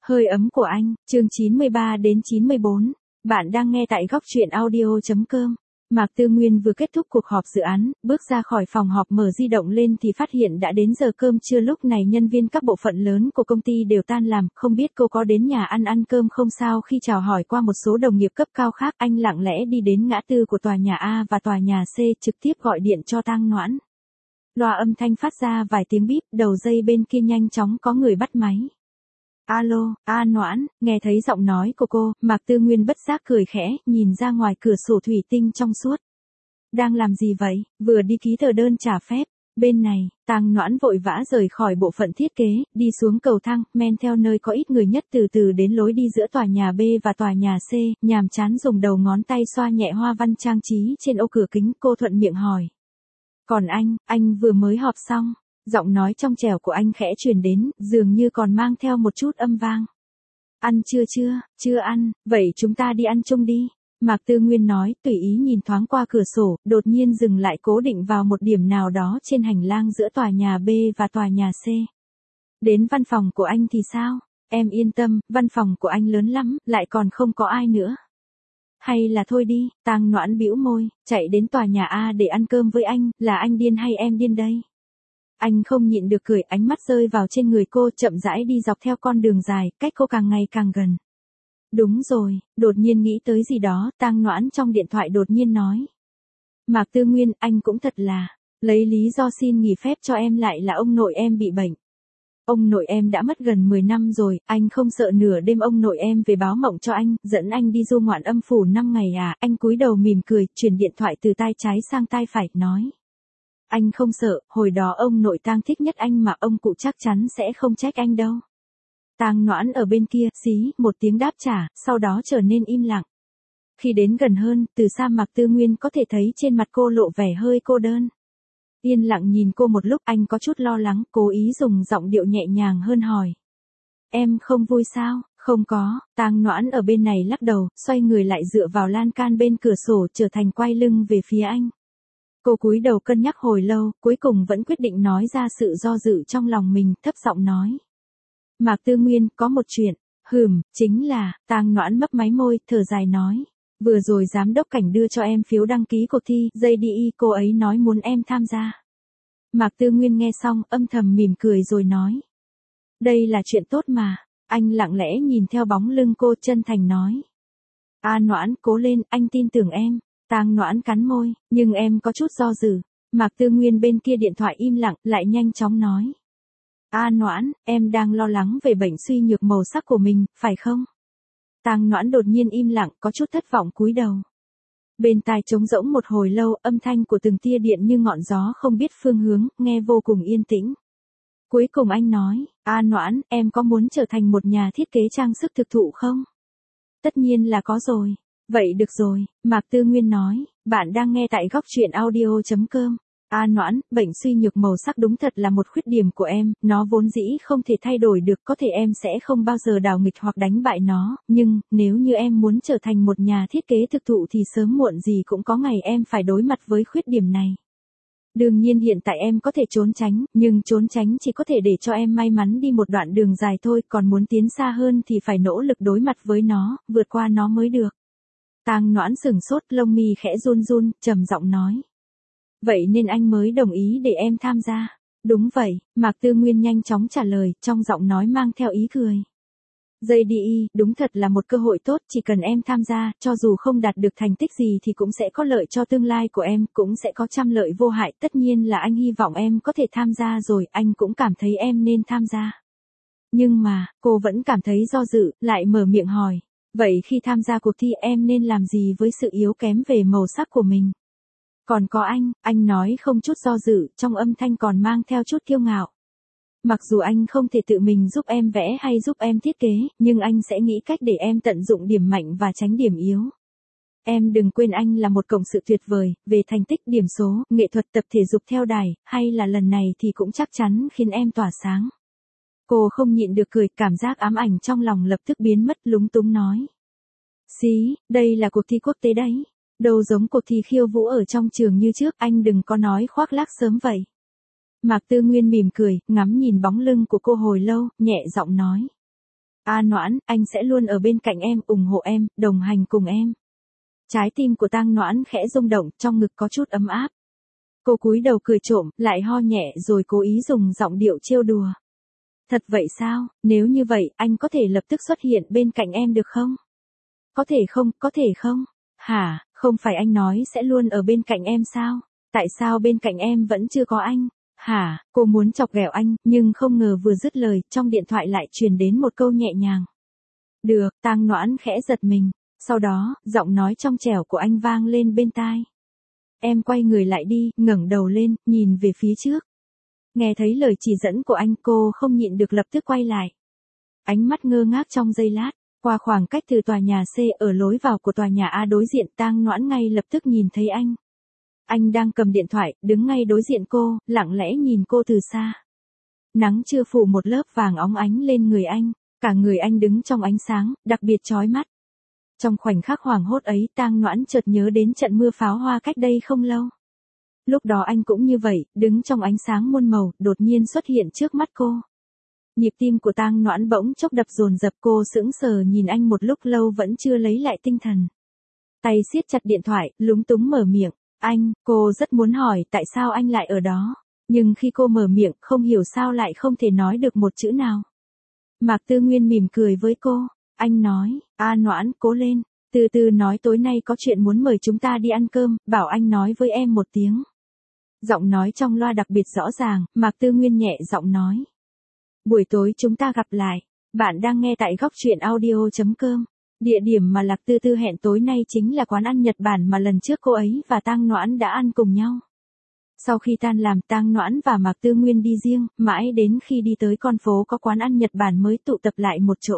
Hơi ấm của anh, chương 93 đến 94. Bạn đang nghe tại góc truyện audio.com. Mạc Tư Nguyên vừa kết thúc cuộc họp dự án, bước ra khỏi phòng họp mở di động lên thì phát hiện đã đến giờ cơm trưa. Lúc này nhân viên các bộ phận lớn của công ty đều tan làm, không biết cô có đến nhà ăn cơm không sao. Khi chào hỏi qua một số đồng nghiệp cấp cao khác, anh lặng lẽ đi đến ngã tư của tòa nhà A và tòa nhà C, trực tiếp gọi điện cho Tang Noãn. Loa âm thanh phát ra vài tiếng bíp, đầu dây bên kia nhanh chóng có người bắt máy. Alo, Noãn, nghe thấy giọng nói của cô, Mạc Tư Nguyên bất giác cười khẽ, nhìn ra ngoài cửa sổ thủy tinh trong suốt. Đang làm gì vậy? Vừa đi ký tờ đơn trả phép. Bên này, Tang Noãn vội vã rời khỏi bộ phận thiết kế, đi xuống cầu thang, men theo nơi có ít người nhất từ từ đến lối đi giữa tòa nhà B và tòa nhà C, nhàm chán dùng đầu ngón tay xoa nhẹ hoa văn trang trí trên ô cửa kính. Cô thuận miệng hỏi. Còn anh vừa mới họp xong. Giọng nói trong trẻo của anh khẽ truyền đến, dường như còn mang theo một chút âm vang. Ăn chưa ăn, vậy chúng ta đi ăn chung đi. Mạc Tư Nguyên nói, tùy ý nhìn thoáng qua cửa sổ, đột nhiên dừng lại cố định vào một điểm nào đó trên hành lang giữa tòa nhà B và tòa nhà C. Đến văn phòng của anh thì sao? Em yên tâm, văn phòng của anh lớn lắm, lại còn không có ai nữa. Hay là thôi đi, Tang Noãn bĩu môi, chạy đến tòa nhà A để ăn cơm với anh, là anh điên hay em điên đây? Anh không nhịn được cười, ánh mắt rơi vào trên người cô, chậm rãi đi dọc theo con đường dài, cách cô càng ngày càng gần. Đúng rồi, đột nhiên nghĩ tới gì đó, Tang Noãn trong điện thoại đột nhiên nói. Mạc Tư Nguyên, anh cũng thật là, lấy lý do xin nghỉ phép cho em lại là ông nội em bị bệnh. Ông nội em đã mất gần 10 năm rồi, anh không sợ nửa đêm ông nội em về báo mộng cho anh, dẫn anh đi du ngoạn âm phủ 5 ngày à? Anh cúi đầu mỉm cười, chuyển điện thoại từ tai trái sang tai phải, nói. Anh không sợ, hồi đó ông nội Tang thích nhất anh mà ông cụ chắc chắn sẽ không trách anh đâu. Tang Noãn ở bên kia, xí, một tiếng đáp trả, sau đó trở nên im lặng. Khi đến gần hơn, từ xa Mạc Tư Nguyên có thể thấy trên mặt cô lộ vẻ hơi cô đơn. Yên lặng nhìn cô một lúc, anh có chút lo lắng, cố ý dùng giọng điệu nhẹ nhàng hơn hỏi. Em không vui sao? Không có, Tang Noãn ở bên này lắc đầu, xoay người lại dựa vào lan can bên cửa sổ, trở thành quay lưng về phía anh. Cô cúi đầu cân nhắc hồi lâu, cuối cùng vẫn quyết định nói ra sự do dự trong lòng mình, thấp giọng nói. Mạc Tư Nguyên, có một chuyện, chính là, Tang Noãn mấp máy môi, thở dài nói. Vừa rồi giám đốc Cảnh đưa cho em phiếu đăng ký cuộc thi, JDE, cô ấy nói muốn em tham gia. Mạc Tư Nguyên nghe xong, âm thầm mỉm cười rồi nói. Đây là chuyện tốt mà, anh lặng lẽ nhìn theo bóng lưng cô, chân thành nói. Noãn, cố lên, anh tin tưởng em. Tang Noãn cắn môi, nhưng em có chút do dự. Mạc Tư Nguyên bên kia điện thoại im lặng, lại nhanh chóng nói. Noãn, em đang lo lắng về bệnh suy nhược màu sắc của mình, phải không? Tang Noãn đột nhiên im lặng, có chút thất vọng cúi đầu. Bên tai trống rỗng một hồi lâu, âm thanh của từng tia điện như ngọn gió không biết phương hướng, nghe vô cùng yên tĩnh. Cuối cùng anh nói, Noãn, em có muốn trở thành một nhà thiết kế trang sức thực thụ không? Tất nhiên là có rồi. Vậy được rồi, Mạc Tư Nguyên nói, bạn đang nghe tại góc truyện audio.com. Noãn, bệnh suy nhược màu sắc đúng thật là một khuyết điểm của em, nó vốn dĩ không thể thay đổi được, có thể em sẽ không bao giờ đảo nghịch hoặc đánh bại nó, nhưng, nếu như em muốn trở thành một nhà thiết kế thực thụ thì sớm muộn gì cũng có ngày em phải đối mặt với khuyết điểm này. Đương nhiên hiện tại em có thể trốn tránh, nhưng trốn tránh chỉ có thể để cho em may mắn đi một đoạn đường dài thôi, còn muốn tiến xa hơn thì phải nỗ lực đối mặt với nó, vượt qua nó mới được. Tang Noãn sửng sốt, lông mi khẽ run run, trầm giọng nói. Vậy nên anh mới đồng ý để em tham gia. Đúng vậy, Mạc Tư Nguyên nhanh chóng trả lời, trong giọng nói mang theo ý cười. JDE, đúng thật là một cơ hội tốt, chỉ cần em tham gia, cho dù không đạt được thành tích gì thì cũng sẽ có lợi cho tương lai của em, cũng sẽ có trăm lợi vô hại, tất nhiên là anh hy vọng em có thể tham gia rồi, anh cũng cảm thấy em nên tham gia. Nhưng mà, cô vẫn cảm thấy do dự, lại mở miệng hỏi. Vậy khi tham gia cuộc thi em nên làm gì với sự yếu kém về màu sắc của mình? Còn có anh nói không chút do dự, trong âm thanh còn mang theo chút kiêu ngạo. Mặc dù anh không thể tự mình giúp em vẽ hay giúp em thiết kế, nhưng anh sẽ nghĩ cách để em tận dụng điểm mạnh và tránh điểm yếu. Em đừng quên anh là một cộng sự tuyệt vời, về thành tích, điểm số, nghệ thuật, tập thể dục theo đài, hay là lần này thì cũng chắc chắn khiến em tỏa sáng. Cô không nhịn được cười, cảm giác ám ảnh trong lòng lập tức biến mất, lúng túng nói. Xí, đây là cuộc thi quốc tế đấy. Đâu giống cuộc thi khiêu vũ ở trong trường như trước, anh đừng có nói khoác lác sớm vậy. Mạc Tư Nguyên mỉm cười, ngắm nhìn bóng lưng của cô hồi lâu, nhẹ giọng nói. A Noãn, anh sẽ luôn ở bên cạnh em, ủng hộ em, đồng hành cùng em. Trái tim của Tang Noãn khẽ rung động, trong ngực có chút ấm áp. Cô cúi đầu cười trộm, lại ho nhẹ rồi cố ý dùng giọng điệu trêu đùa. Thật vậy sao, nếu như vậy, anh có thể lập tức xuất hiện bên cạnh em được không? Có thể không? Hả, không phải anh nói sẽ luôn ở bên cạnh em sao? Tại sao bên cạnh em vẫn chưa có anh? Hả, cô muốn chọc ghẹo anh, nhưng không ngờ vừa dứt lời, trong điện thoại lại truyền đến một câu nhẹ nhàng. Được, Tang Noãn khẽ giật mình. Sau đó, giọng nói trong trẻo của anh vang lên bên tai. Em quay người lại đi, ngẩng đầu lên, nhìn về phía trước. Nghe thấy lời chỉ dẫn của anh, cô không nhịn được lập tức quay lại. Ánh mắt ngơ ngác trong giây lát, qua khoảng cách từ tòa nhà C ở lối vào của tòa nhà A đối diện, Tang Noãn ngay lập tức nhìn thấy anh. Anh đang cầm điện thoại, đứng ngay đối diện cô, lặng lẽ nhìn cô từ xa. Nắng chưa phủ một lớp vàng óng ánh lên người anh, cả người anh đứng trong ánh sáng, đặc biệt chói mắt. Trong khoảnh khắc hoảng hốt ấy, Tang Noãn chợt nhớ đến trận mưa pháo hoa cách đây không lâu. Lúc đó anh cũng như vậy, đứng trong ánh sáng muôn màu, đột nhiên xuất hiện trước mắt cô. Nhịp tim của Tang Noãn bỗng chốc đập dồn dập, cô sững sờ nhìn anh một lúc lâu vẫn chưa lấy lại tinh thần. Tay siết chặt điện thoại, lúng túng mở miệng. Anh, cô rất muốn hỏi tại sao anh lại ở đó. Nhưng khi cô mở miệng, không hiểu sao lại không thể nói được một chữ nào. Mạc Tư Nguyên mỉm cười với cô. Anh nói, A Noãn, cố lên. Từ từ nói tối nay có chuyện muốn mời chúng ta đi ăn cơm, bảo anh nói với em một tiếng. Giọng nói trong loa đặc biệt rõ ràng, Mạc Tư Nguyên nhẹ giọng nói. Buổi tối chúng ta gặp lại. Bạn đang nghe tại góc truyện audio.com. Địa điểm mà Lạc Tư Tư hẹn tối nay chính là quán ăn Nhật Bản mà lần trước cô ấy và Tang Noãn đã ăn cùng nhau. Sau khi tan làm, Tang Noãn và Mạc Tư Nguyên đi riêng, mãi đến khi đi tới con phố có quán ăn Nhật Bản mới tụ tập lại một chỗ.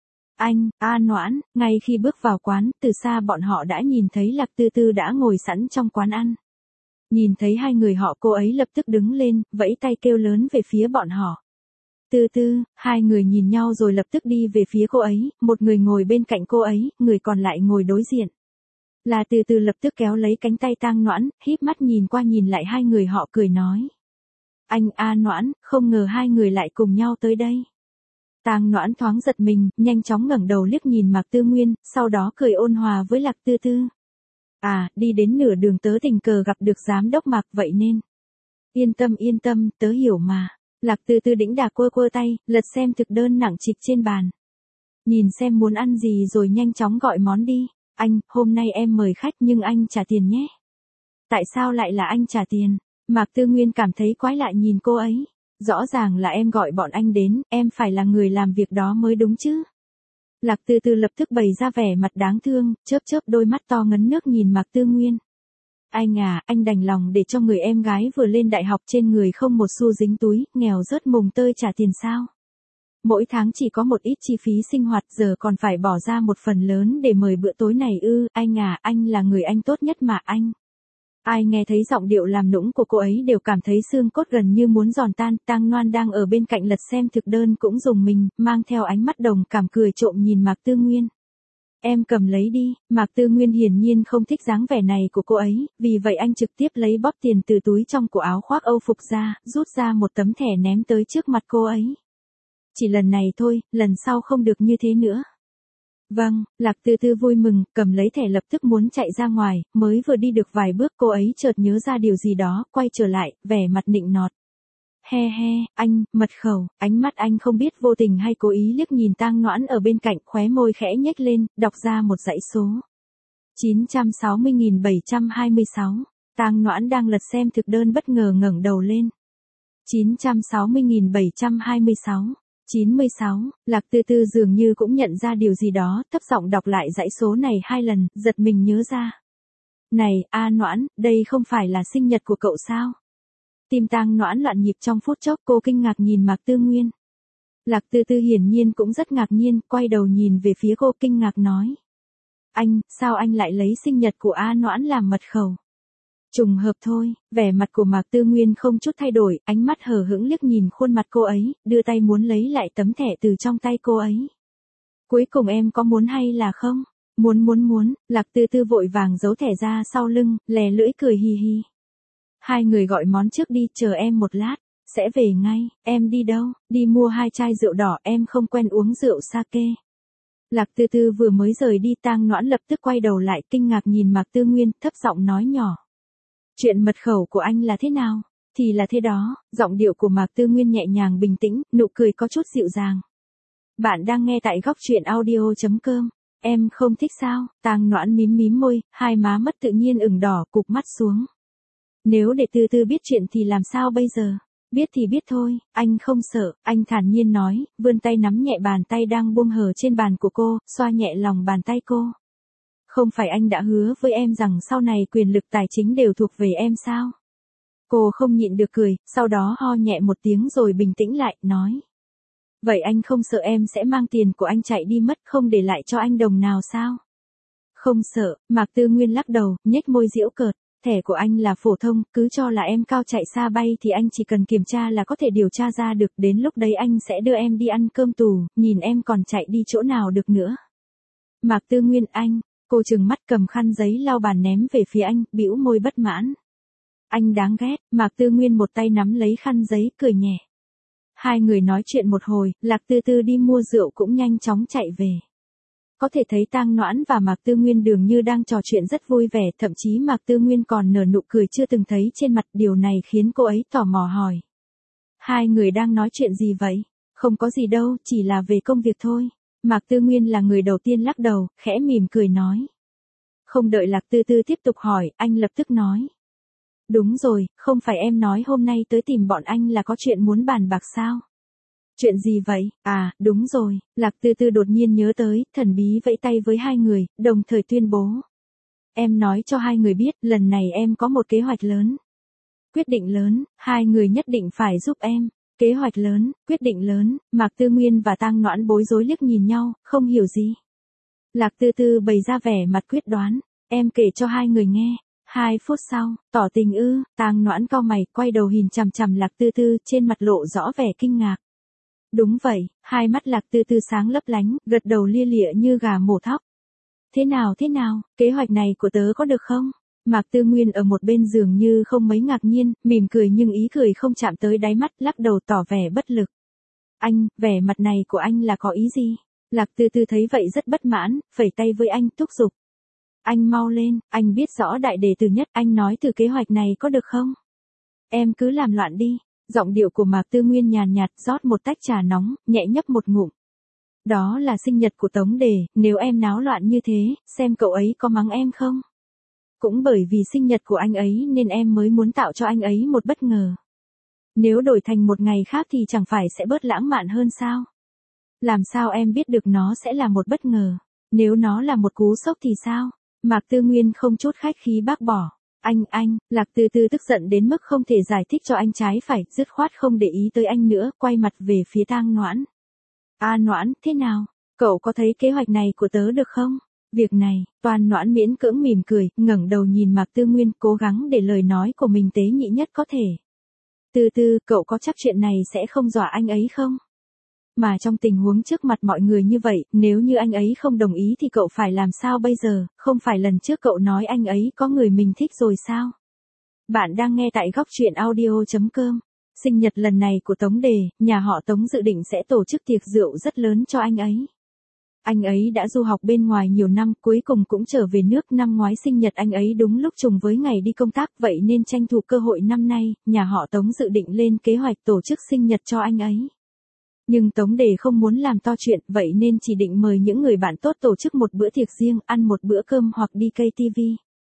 Anh, A Noãn, ngay khi bước vào quán, từ xa bọn họ đã nhìn thấy Lạc Tư Tư đã ngồi sẵn trong quán ăn. Nhìn thấy hai người họ, cô ấy lập tức đứng lên, vẫy tay kêu lớn về phía bọn họ. Tư Tư, hai người nhìn nhau rồi lập tức đi về phía cô ấy, một người ngồi bên cạnh cô ấy, người còn lại ngồi đối diện. Là Từ Từ lập tức kéo lấy cánh tay Tang Noãn, híp mắt nhìn qua nhìn lại hai người họ cười nói. Anh A Noãn, không ngờ hai người lại cùng nhau tới đây. Tang Noãn thoáng giật mình, nhanh chóng ngẩng đầu liếc nhìn Mạc Tư Nguyên, sau đó cười ôn hòa với Lạc Tư Tư. À, đi đến nửa đường tớ tình cờ gặp được giám đốc Mạc vậy nên. Yên tâm, tớ hiểu mà. Lạc Tư Tư đĩnh đạc quơ tay, lật xem thực đơn nặng trịch trên bàn. Nhìn xem muốn ăn gì rồi nhanh chóng gọi món đi. Anh, hôm nay em mời khách nhưng anh trả tiền nhé. Tại sao lại là anh trả tiền? Mạc Tư Nguyên cảm thấy quái lạ nhìn cô ấy. Rõ ràng là em gọi bọn anh đến, em phải là người làm việc đó mới đúng chứ. Lạc Tư Tư lập tức bày ra vẻ mặt đáng thương, chớp đôi mắt to ngấn nước nhìn Mạc Tư Nguyên. Anh à, anh đành lòng để cho người em gái vừa lên đại học trên người không một xu dính túi, nghèo rớt mùng tơi trả tiền sao? Mỗi tháng chỉ có một ít chi phí sinh hoạt, giờ còn phải bỏ ra một phần lớn để mời bữa tối này ư? Anh à, anh là người anh tốt nhất mà anh. Ai nghe thấy giọng điệu làm nũng của cô ấy đều cảm thấy xương cốt gần như muốn giòn tan. Tang Noãn đang ở bên cạnh lật xem thực đơn cũng rùng mình, mang theo ánh mắt đồng cảm cười trộm nhìn Mạc Tư Nguyên. Em cầm lấy đi. Mạc Tư Nguyên hiển nhiên không thích dáng vẻ này của cô ấy, vì vậy anh trực tiếp lấy bóp tiền từ túi trong của áo khoác Âu phục ra, rút ra một tấm thẻ ném tới trước mặt cô ấy. Chỉ lần này thôi, lần sau không được như thế nữa. Vâng, Lạc Tư Tư vui mừng, cầm lấy thẻ lập tức muốn chạy ra ngoài, mới vừa đi được vài bước cô ấy chợt nhớ ra điều gì đó, quay trở lại, vẻ mặt nịnh nọt. He, anh, mật khẩu, ánh mắt anh không biết vô tình hay cố ý liếc nhìn Tang Noãn ở bên cạnh, khóe môi khẽ nhếch lên, đọc ra một dãy số. 960.726. Tang Noãn đang lật xem thực đơn bất ngờ ngẩng đầu lên. 960.726. 96, Lạc Tư Tư dường như cũng nhận ra điều gì đó, thấp giọng đọc lại dãy số này 2 lần, giật mình nhớ ra. Này, A Noãn, đây không phải là sinh nhật của cậu sao? Tim Tang Noãn loạn nhịp trong phút chốc, cô kinh ngạc nhìn Mạc Tư Nguyên. Lạc Tư Tư hiển nhiên cũng rất ngạc nhiên, quay đầu nhìn về phía cô kinh ngạc nói. Anh, sao anh lại lấy sinh nhật của A Noãn làm mật khẩu? Trùng hợp thôi, vẻ mặt của Mạc Tư Nguyên không chút thay đổi, ánh mắt hờ hững liếc nhìn khuôn mặt cô ấy, đưa tay muốn lấy lại tấm thẻ từ trong tay cô ấy. Cuối cùng em có muốn hay là không? Muốn, Lạc Tư Tư vội vàng giấu thẻ ra sau lưng, lè lưỡi cười hì hì. Hai người gọi món trước đi, chờ em một lát. Sẽ về ngay, em đi đâu? Đi mua 2 chai rượu đỏ, em không quen uống rượu sake. Lạc Tư Tư vừa mới rời đi, Tang Noãn lập tức quay đầu lại kinh ngạc nhìn Mạc Tư Nguyên, thấp giọng nói nhỏ. Chuyện mật khẩu của anh là thế nào? Thì là thế đó, giọng điệu của Mạc Tư Nguyên nhẹ nhàng bình tĩnh, nụ cười có chút dịu dàng. Bạn đang nghe tại góc truyện audio.com. Em không thích sao? Tang Noãn mím môi, hai má mất tự nhiên ửng đỏ, cụp mắt xuống. Nếu để Tư Tư biết chuyện thì làm sao bây giờ? Biết thì biết thôi, anh không sợ, anh thản nhiên nói, vươn tay nắm nhẹ bàn tay đang buông hờ trên bàn của cô, xoa nhẹ lòng bàn tay cô. Không phải anh đã hứa với em rằng sau này quyền lực tài chính đều thuộc về em sao? Cô không nhịn được cười, sau đó ho nhẹ một tiếng rồi bình tĩnh lại, nói. Vậy anh không sợ em sẽ mang tiền của anh chạy đi mất, không để lại cho anh đồng nào sao? Không sợ, Mạc Tư Nguyên lắc đầu, nhếch môi giễu cợt. Thẻ của anh là phổ thông, cứ cho là em cao chạy xa bay thì anh chỉ cần kiểm tra là có thể điều tra ra được, đến lúc đấy anh sẽ đưa em đi ăn cơm tù, nhìn em còn chạy đi chỗ nào được nữa. Mạc Tư Nguyên, anh, cô trừng mắt cầm khăn giấy lau bàn ném về phía anh, bĩu môi bất mãn. Anh đáng ghét, Mạc Tư Nguyên một tay nắm lấy khăn giấy, cười nhẹ. Hai người nói chuyện một hồi, Lạc Tư Tư đi mua rượu cũng nhanh chóng chạy về. Có thể thấy Tang Noãn và Mạc Tư Nguyên dường như đang trò chuyện rất vui vẻ, thậm chí Mạc Tư Nguyên còn nở nụ cười chưa từng thấy trên mặt, điều này khiến cô ấy tò mò hỏi. Hai người đang nói chuyện gì vậy? Không có gì đâu, chỉ là về công việc thôi. Mạc Tư Nguyên là người đầu tiên lắc đầu, khẽ mỉm cười nói. Không đợi Lạc Tư Tư tiếp tục hỏi, anh lập tức nói. Đúng rồi, không phải em nói hôm nay tới tìm bọn anh là có chuyện muốn bàn bạc sao? Chuyện gì vậy? À, đúng rồi, Lạc Tư Tư đột nhiên nhớ tới, thần bí vẫy tay với hai người, đồng thời tuyên bố. Em nói cho hai người biết, lần này em có một kế hoạch lớn. Quyết định lớn, hai người nhất định phải giúp em. Kế hoạch lớn, quyết định lớn, Mạc Tư Nguyên và Tang Noãn bối rối liếc nhìn nhau, không hiểu gì. Lạc Tư Tư bày ra vẻ mặt quyết đoán, em kể cho hai người nghe. 2 phút sau, tỏ tình ư? Tang Noãn cau mày, quay đầu nhìn chằm chằm Lạc Tư Tư, trên mặt lộ rõ vẻ kinh ngạc. Đúng vậy, hai mắt Lạc Tư Tư sáng lấp lánh, gật đầu lia lịa như gà mổ thóc. Thế nào, kế hoạch này của tớ có được không? Mạc Tư Nguyên ở một bên dường như không mấy ngạc nhiên, mỉm cười nhưng ý cười không chạm tới đáy mắt, lắc đầu tỏ vẻ bất lực. Anh, vẻ mặt này của anh là có ý gì? Lạc Tư Tư thấy vậy rất bất mãn, phẩy tay với anh, thúc giục. Anh mau lên, anh biết rõ đại đề từ nhất, anh nói từ kế hoạch này có được không? Em cứ làm loạn đi. Giọng điệu của Mạc Tư Nguyên nhàn nhạt, rót một tách trà nóng, nhẹ nhấp một ngụm. Đó là sinh nhật của Tống Đề, nếu em náo loạn như thế, xem cậu ấy có mắng em không? Cũng bởi vì sinh nhật của anh ấy nên em mới muốn tạo cho anh ấy một bất ngờ. Nếu đổi thành một ngày khác thì chẳng phải sẽ bớt lãng mạn hơn sao? Làm sao em biết được nó sẽ là một bất ngờ? Nếu nó là một cú sốc thì sao? Mạc Tư Nguyên không chút khách khí bác bỏ. Anh, Lạc Tư Tư tức giận đến mức không thể giải thích cho anh trái phải, dứt khoát không để ý tới anh nữa, quay mặt về phía Tang Noãn. Noãn, thế nào? Cậu có thấy kế hoạch này của tớ được không? Việc này, Toàn Noãn miễn cưỡng mỉm cười, ngẩng đầu nhìn Mạc Tư Nguyên, cố gắng để lời nói của mình tế nhị nhất có thể. Tư Tư, cậu có chắc chuyện này sẽ không dọa anh ấy không? Mà trong tình huống trước mặt mọi người như vậy, nếu như anh ấy không đồng ý thì cậu phải làm sao bây giờ, không phải lần trước cậu nói anh ấy có người mình thích rồi sao? Bạn đang nghe tại góc truyện audio.com. Sinh nhật lần này của Tống Đề, nhà họ Tống dự định sẽ tổ chức tiệc rượu rất lớn cho anh ấy. Anh ấy đã du học bên ngoài nhiều năm, cuối cùng cũng trở về nước, năm ngoái sinh nhật anh ấy đúng lúc trùng với ngày đi công tác, vậy nên tranh thủ cơ hội năm nay, nhà họ Tống dự định lên kế hoạch tổ chức sinh nhật cho anh ấy. Nhưng Tống Đề không muốn làm to chuyện, vậy nên chỉ định mời những người bạn tốt tổ chức một bữa tiệc riêng, ăn một bữa cơm hoặc đi KTV.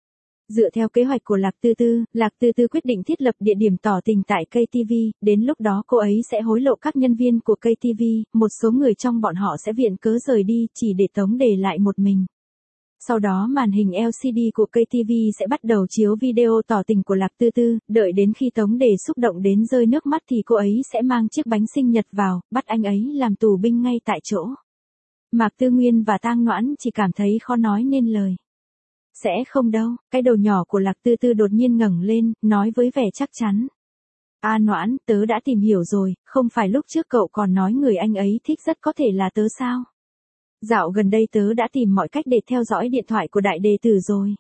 Dựa theo kế hoạch của Lạc Tư Tư quyết định thiết lập địa điểm tỏ tình tại KTV, đến lúc đó cô ấy sẽ hối lộ các nhân viên của KTV, một số người trong bọn họ sẽ viện cớ rời đi, chỉ để Tống Đề lại một mình. Sau đó màn hình LCD của KTV sẽ bắt đầu chiếu video tỏ tình của Lạc Tư Tư, đợi đến khi Tống Đề xúc động đến rơi nước mắt thì cô ấy sẽ mang chiếc bánh sinh nhật vào, bắt anh ấy làm tù binh ngay tại chỗ. Mạc Tư Nguyên và Tang Noãn chỉ cảm thấy khó nói nên lời. Sẽ không đâu, cái đầu nhỏ của Lạc Tư Tư đột nhiên ngẩng lên, nói với vẻ chắc chắn. Noãn, tớ đã tìm hiểu rồi, không phải lúc trước cậu còn nói người anh ấy thích rất có thể là tớ sao? Dạo gần đây tớ đã tìm mọi cách để theo dõi điện thoại của đại đệ tử rồi.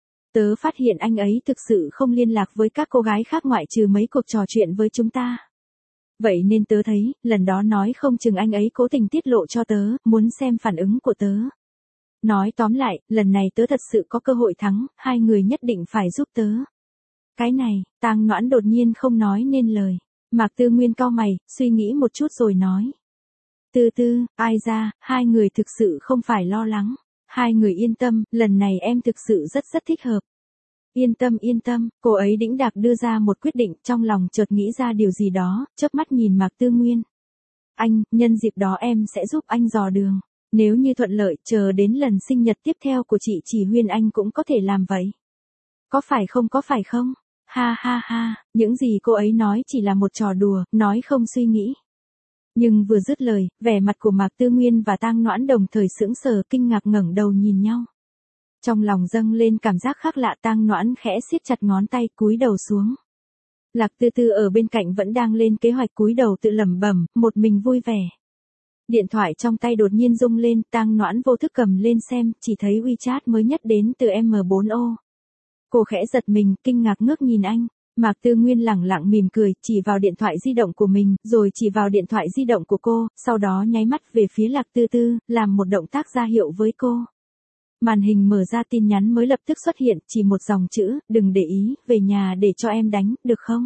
Tớ phát hiện anh ấy thực sự không liên lạc với các cô gái khác ngoại trừ mấy cuộc trò chuyện với chúng ta. Vậy nên tớ thấy, lần đó nói không chừng anh ấy cố tình tiết lộ cho tớ, muốn xem phản ứng của tớ. Nói tóm lại, lần này tớ thật sự có cơ hội thắng, hai người nhất định phải giúp tớ. Cái này, Tang Noãn đột nhiên không nói nên lời. Mạc Tư Nguyên cau mày, suy nghĩ một chút rồi nói. Tư Tư, ai ra, hai người thực sự không phải lo lắng. Hai người yên tâm, lần này em thực sự rất thích hợp. Yên tâm, cô ấy đĩnh đạc đưa ra một quyết định, trong lòng chợt nghĩ ra điều gì đó, chớp mắt nhìn Mạc Tư Nguyên. Anh, nhân dịp đó em sẽ giúp anh dò đường. Nếu như thuận lợi, chờ đến lần sinh nhật tiếp theo của chị Chỉ Huyên anh cũng có thể làm vậy. Có phải không? Ha ha ha, những gì cô ấy nói chỉ là một trò đùa, nói không suy nghĩ. Nhưng vừa dứt lời, vẻ mặt của Mạc Tư Nguyên và Tang Noãn đồng thời sững sờ kinh ngạc ngẩng đầu nhìn nhau. Trong lòng dâng lên cảm giác khác lạ, Tang Noãn khẽ siết chặt ngón tay cúi đầu xuống. Lạc Tư Tư ở bên cạnh vẫn đang lên kế hoạch cúi đầu tự lẩm bẩm, một mình vui vẻ. Điện thoại trong tay đột nhiên rung lên, Tang Noãn vô thức cầm lên xem, chỉ thấy WeChat mới nhất đến từ M4O. Cô khẽ giật mình, kinh ngạc ngước nhìn anh. Mạc Tư Nguyên lẳng lặng mỉm cười, chỉ vào điện thoại di động của mình, rồi chỉ vào điện thoại di động của cô, sau đó nháy mắt về phía Lạc Tư Tư, làm một động tác ra hiệu với cô. Màn hình mở ra, tin nhắn mới lập tức xuất hiện, chỉ một dòng chữ, đừng để ý, về nhà để cho em đánh, được không?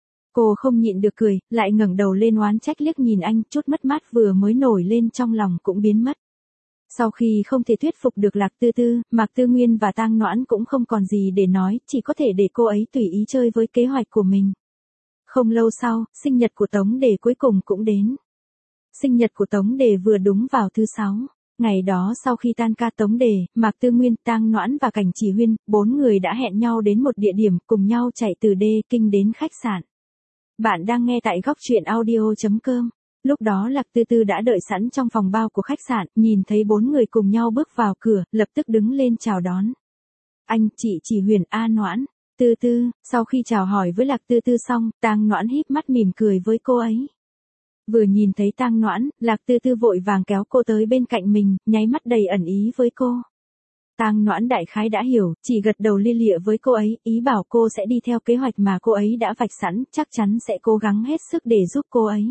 Cô không nhịn được cười, lại ngẩng đầu lên oán trách liếc nhìn anh, chút mất mát vừa mới nổi lên trong lòng cũng biến mất. Sau khi không thể thuyết phục được Lạc Tư Tư, Mạc Tư Nguyên và Tang Noãn cũng không còn gì để nói, chỉ có thể để cô ấy tùy ý chơi với kế hoạch của mình. Không lâu sau, sinh nhật của Tống Đề cuối cùng cũng đến. Sinh nhật của Tống Đề vừa đúng vào thứ 6. Ngày đó sau khi tan ca Tống Đề, Mạc Tư Nguyên, Tang Noãn và Cảnh Chỉ Huyên, 4 người đã hẹn nhau đến một địa điểm, cùng nhau chạy từ Đê Kinh đến khách sạn. Bạn đang nghe tại góc truyện audio.com. Lúc đó Lạc Tư Tư đã đợi sẵn trong phòng bao của khách sạn, nhìn thấy 4 người cùng nhau bước vào cửa, lập tức đứng lên chào đón. Anh, chị Chỉ Huyền, A Noãn, Tư Tư. Sau khi chào hỏi với Lạc Tư Tư xong, Tang Noãn híp mắt mỉm cười với cô ấy. Vừa nhìn thấy Tang Noãn, Lạc Tư Tư vội vàng kéo cô tới bên cạnh mình, nháy mắt đầy ẩn ý với cô. Tang Noãn đại khái đã hiểu, chỉ gật đầu lia lịa với cô ấy, ý bảo cô sẽ đi theo kế hoạch mà cô ấy đã vạch sẵn, chắc chắn sẽ cố gắng hết sức để giúp cô ấy.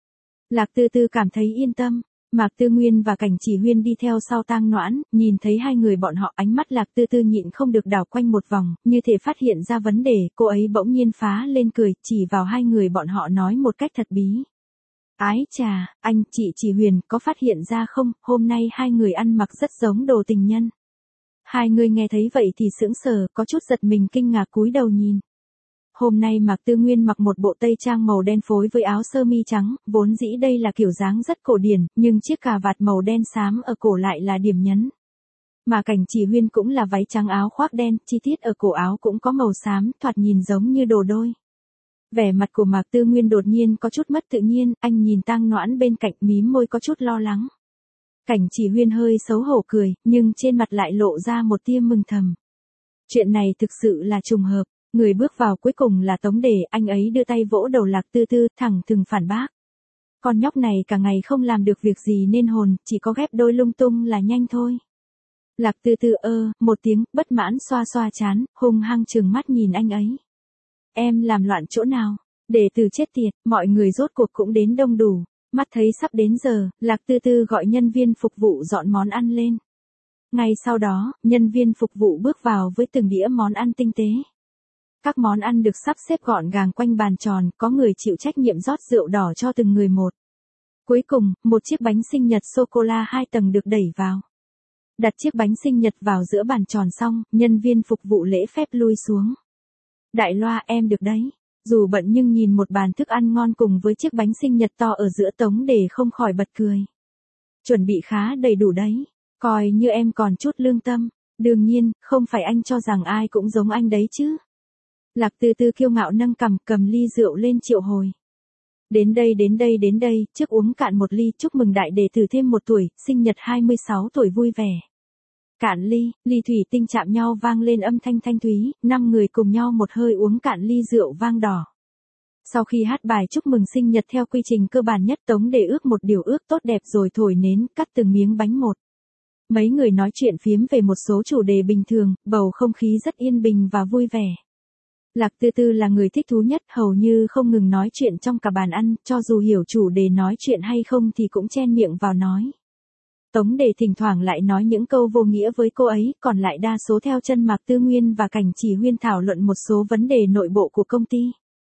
Lạc Tư Tư cảm thấy yên tâm. Mạc Tư Nguyên và Cảnh Chỉ Huyên đi theo sau Tang Noãn, nhìn thấy hai người bọn họ, ánh mắt Lạc Tư Tư nhịn không được đảo quanh một vòng, như thể phát hiện ra vấn đề, cô ấy bỗng nhiên phá lên cười, chỉ vào hai người bọn họ nói một cách thật bí. Ái chà, anh, chị Chỉ Huyền, có phát hiện ra không, hôm nay hai người ăn mặc rất giống đồ tình nhân. Hai người nghe thấy vậy thì sững sờ, có chút giật mình kinh ngạc cúi đầu nhìn. Hôm nay Mạc Tư Nguyên mặc một bộ tây trang màu đen phối với áo sơ mi trắng, vốn dĩ đây là kiểu dáng rất cổ điển, nhưng chiếc cà vạt màu đen xám ở cổ lại là điểm nhấn. Mà Cảnh Chỉ Huyên cũng là váy trắng áo khoác đen, chi tiết ở cổ áo cũng có màu xám, thoạt nhìn giống như đồ đôi. Vẻ mặt của Mạc Tư Nguyên đột nhiên có chút mất tự nhiên, anh nhìn Tang Noãn bên cạnh mím môi có chút lo lắng. Cảnh Chỉ Huyên hơi xấu hổ cười, nhưng trên mặt lại lộ ra một tia mừng thầm. Chuyện này thực sự là trùng hợp. Người bước vào cuối cùng là Tống Đề, anh ấy đưa tay vỗ đầu Lạc Tư Tư, thẳng thừng phản bác. Con nhóc này cả ngày không làm được việc gì nên hồn, chỉ có ghép đôi lung tung là nhanh thôi. Lạc Tư Tư một tiếng, bất mãn xoa xoa trán, hung hăng trừng mắt nhìn anh ấy. Em làm loạn chỗ nào? Để từ chết tiệt, mọi người rốt cuộc cũng đến đông đủ. Mắt thấy sắp đến giờ, Lạc Tư Tư gọi nhân viên phục vụ dọn món ăn lên. Ngay sau đó, nhân viên phục vụ bước vào với từng đĩa món ăn tinh tế. Các món ăn được sắp xếp gọn gàng quanh bàn tròn, có người chịu trách nhiệm rót rượu đỏ cho từng người một. Cuối cùng, một chiếc bánh sinh nhật sô-cô-la 2 tầng được đẩy vào. Đặt chiếc bánh sinh nhật vào giữa bàn tròn xong, nhân viên phục vụ lễ phép lui xuống. Đại loa, em được đấy. Dù bận nhưng nhìn một bàn thức ăn ngon cùng với chiếc bánh sinh nhật to ở giữa, Tống Đề không khỏi bật cười. Chuẩn bị khá đầy đủ đấy. Coi như em còn chút lương tâm. Đương nhiên, không phải anh cho rằng ai cũng giống anh đấy chứ. Lạc Tư Tư kiêu ngạo nâng cằm, cầm ly rượu lên triệu hồi. Đến đây, trước uống cạn một ly, chúc mừng đại đệ tử thêm 1 tuổi, sinh nhật 26 tuổi vui vẻ. Cạn ly, ly thủy tinh chạm nhau vang lên âm thanh thanh thúy, 5 người cùng nhau một hơi uống cạn ly rượu vang đỏ. Sau khi hát bài chúc mừng sinh nhật theo quy trình cơ bản nhất, Tống Đề ước một điều ước tốt đẹp rồi thổi nến, cắt từng miếng bánh một. Mấy người nói chuyện phiếm về một số chủ đề bình thường, bầu không khí rất yên bình và vui vẻ. Lạc Tư Tư là người thích thú nhất, hầu như không ngừng nói chuyện trong cả bàn ăn, cho dù hiểu chủ đề nói chuyện hay không thì cũng chen miệng vào nói. Tống Đề thỉnh thoảng lại nói những câu vô nghĩa với cô ấy, còn lại đa số theo chân Mạc Tư Nguyên và Cảnh Chỉ Huyên thảo luận một số vấn đề nội bộ của công ty.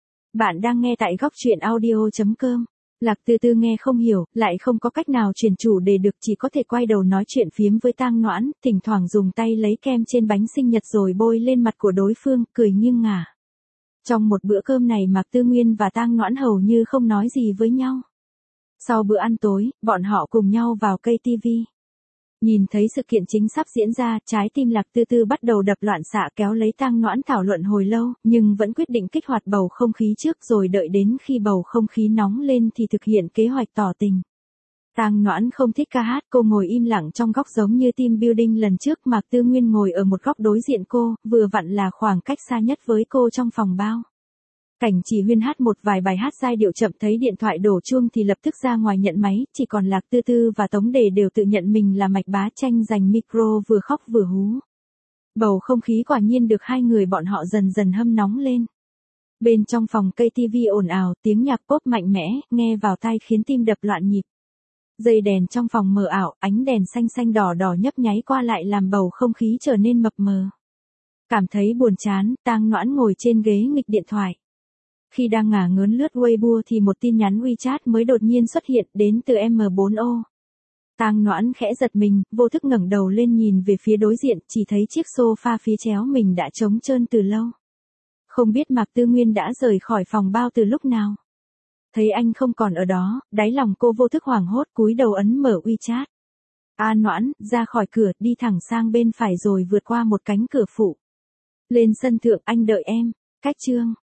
Bạn đang nghe tại góc truyện audio.com. Lạc Tư Tư nghe không hiểu, lại không có cách nào chuyển chủ đề được, chỉ có thể quay đầu nói chuyện phiếm với Tang Noãn, thỉnh thoảng dùng tay lấy kem trên bánh sinh nhật rồi bôi lên mặt của đối phương, cười nghiêng ngả. Trong một bữa cơm này Mạc Tư Nguyên và Tang Noãn hầu như không nói gì với nhau. Sau bữa ăn tối, bọn họ cùng nhau vào cây TV. Nhìn thấy sự kiện chính sắp diễn ra, trái tim Lạc Tư Tư bắt đầu đập loạn xạ, kéo lấy Tang Noãn thảo luận hồi lâu, nhưng vẫn quyết định kích hoạt bầu không khí trước rồi đợi đến khi bầu không khí nóng lên thì thực hiện kế hoạch tỏ tình. Tang Noãn không thích ca hát, cô ngồi im lặng trong góc giống như team building lần trước. Mạc Tư Nguyên ngồi ở một góc đối diện cô, vừa vặn là khoảng cách xa nhất với cô trong phòng bao. Cảnh Chỉ Huyên hát một vài bài hát giai điệu chậm, thấy điện thoại đổ chuông thì lập tức ra ngoài nhận máy, chỉ còn Lạc Tư Tư và Tống Đề đều tự nhận mình là Mạch Bá tranh giành micro, vừa khóc vừa hú. Bầu không khí quả nhiên được hai người bọn họ dần dần hâm nóng lên. Bên trong phòng cây TV ồn ào, tiếng nhạc pop mạnh mẽ, nghe vào tai khiến tim đập loạn nhịp. Dây đèn trong phòng mờ ảo, ánh đèn xanh xanh đỏ đỏ nhấp nháy qua lại làm bầu không khí trở nên mập mờ. Cảm thấy buồn chán, Tang Noãn ngồi trên ghế nghịch điện thoại. Khi đang ngả ngớn lướt Weibo thì một tin nhắn WeChat mới đột nhiên xuất hiện, đến từ M4O. Tang Noãn khẽ giật mình, vô thức ngẩng đầu lên nhìn về phía đối diện, chỉ thấy chiếc sofa phía chéo mình đã trống trơn từ lâu. Không biết Mạc Tư Nguyên đã rời khỏi phòng bao từ lúc nào. Thấy anh không còn ở đó, đáy lòng cô vô thức hoảng hốt, cúi đầu ấn mở WeChat. A Noãn, ra khỏi cửa, đi thẳng sang bên phải rồi vượt qua một cánh cửa phụ. Lên sân thượng, anh đợi em. Cách chương.